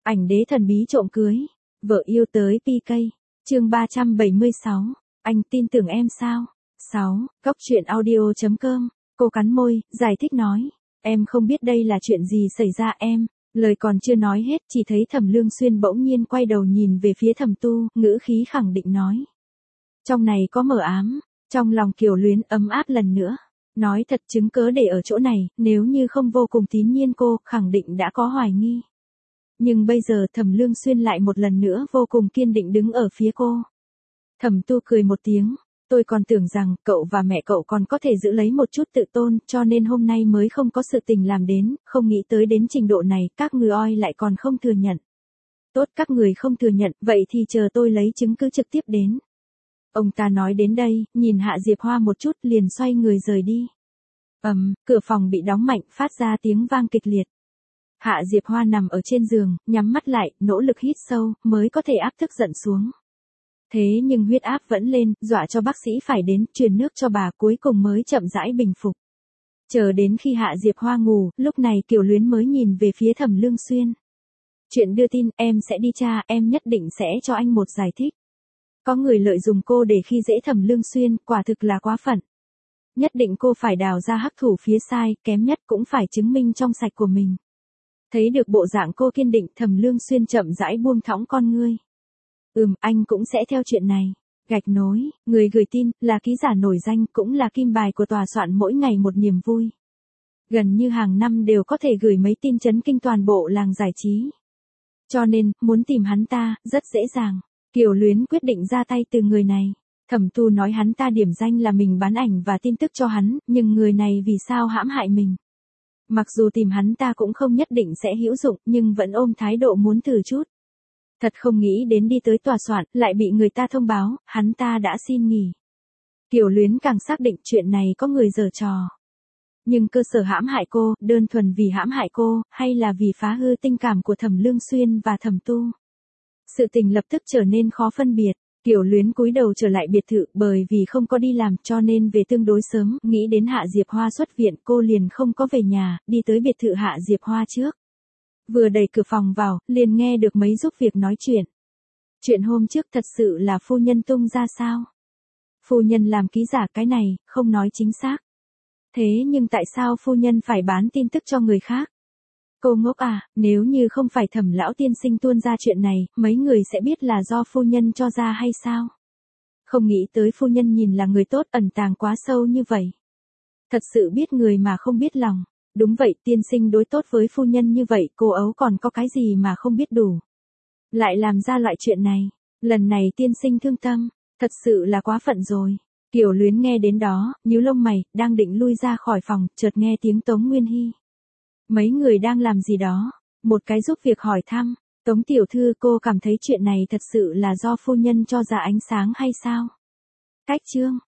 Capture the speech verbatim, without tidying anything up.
Ảnh đế thần bí trộm cưới, vợ yêu tới pê ca. Chương ba trăm bảy mươi sáu, anh tin tưởng em sao? sáu, Cóc truyện audio chấm com. Cô cắn môi, giải thích nói, em không biết đây là chuyện gì xảy ra em. Lời còn chưa nói hết, chỉ thấy Thẩm Lương Xuyên bỗng nhiên quay đầu nhìn về phía Thẩm Tu, ngữ khí khẳng định nói. Trong này có mờ ám, trong lòng Kiều Luyến ấm áp lần nữa. Nói thật, chứng cớ để ở chỗ này, nếu như không vô cùng tín nhiên cô, khẳng định đã có hoài nghi. Nhưng bây giờ Thẩm Lương Xuyên lại một lần nữa vô cùng kiên định đứng ở phía cô. Thẩm Tu cười một tiếng, tôi còn tưởng rằng cậu và mẹ cậu còn có thể giữ lấy một chút tự tôn, cho nên hôm nay mới không có sự tình làm đến, không nghĩ tới đến trình độ này, các người oi lại còn không thừa nhận. Tốt, các người không thừa nhận, vậy thì chờ tôi lấy chứng cứ trực tiếp đến. Ông ta nói đến đây, nhìn Hạ Diệp Hoa một chút liền xoay người rời đi. Ầm, um, cửa phòng bị đóng mạnh, phát ra tiếng vang kịch liệt. Hạ Diệp Hoa nằm ở trên giường, nhắm mắt lại, nỗ lực hít sâu, mới có thể áp tức giận xuống. Thế nhưng huyết áp vẫn lên, dọa cho bác sĩ phải đến, truyền nước cho bà, cuối cùng mới chậm rãi bình phục. Chờ đến khi Hạ Diệp Hoa ngủ, lúc này Kiều Luyến mới nhìn về phía Thẩm Lương Xuyên. Chuyện đưa tin, em sẽ đi tra, em nhất định sẽ cho anh một giải thích. Có người lợi dụng cô để khi dễ Thẩm Lương Xuyên, quả thực là quá phận. Nhất định cô phải đào ra hắc thủ phía sai, kém nhất cũng phải chứng minh trong sạch của mình. Thấy được bộ dạng cô kiên định, Thẩm Lương Xuyên chậm rãi buông thõng con ngươi. Ừm, anh cũng sẽ theo chuyện này. Gạch nối, người gửi tin, là ký giả nổi danh, cũng là kim bài của tòa soạn mỗi ngày một niềm vui. Gần như hàng năm đều có thể gửi mấy tin chấn kinh toàn bộ làng giải trí. Cho nên, muốn tìm hắn ta, rất dễ dàng. Kiều Luyến quyết định ra tay từ người này. Thẩm Tu nói hắn ta điểm danh là mình bán ảnh và tin tức cho hắn, nhưng người này vì sao hãm hại mình? Mặc dù tìm hắn ta cũng không nhất định sẽ hữu dụng, nhưng vẫn ôm thái độ muốn thử chút. Thật không nghĩ đến đi tới tòa soạn, lại bị người ta thông báo, hắn ta đã xin nghỉ. Kiều Luyến càng xác định chuyện này có người giở trò. Nhưng cơ sở hãm hại cô, đơn thuần vì hãm hại cô, hay là vì phá hư tình cảm của Thẩm Lương Xuyên và Thẩm Tu? Sự tình lập tức trở nên khó phân biệt. Kiều Luyến cúi đầu trở lại biệt thự, bởi vì không có đi làm cho nên về tương đối sớm, nghĩ đến Hạ Diệp Hoa xuất viện, cô liền không có về nhà, đi tới biệt thự Hạ Diệp Hoa trước. Vừa đẩy cửa phòng vào, liền nghe được mấy giúp việc nói chuyện. Chuyện hôm trước thật sự là phu nhân tung ra sao? Phu nhân làm ký giả cái này, không nói chính xác. Thế nhưng tại sao phu nhân phải bán tin tức cho người khác? Cô ngốc à, nếu như không phải Thẩm lão tiên sinh tuôn ra chuyện này, mấy người sẽ biết là do phu nhân cho ra hay sao? Không nghĩ tới phu nhân nhìn là người tốt, ẩn tàng quá sâu như vậy. Thật sự biết người mà không biết lòng. Đúng vậy, tiên sinh đối tốt với phu nhân như vậy, cô ấu còn có cái gì mà không biết đủ. Lại làm ra loại chuyện này. Lần này tiên sinh thương tâm, thật sự là quá phận rồi. Kiều Luyến nghe đến đó, nhíu lông mày, đang định lui ra khỏi phòng, chợt nghe tiếng Tống Nguyên Hy. Mấy người đang làm gì đó? Một cái giúp việc hỏi thăm. Tống tiểu thư, cô cảm thấy chuyện này thật sự là do phu nhân cho ra ánh sáng hay sao? Cách chương.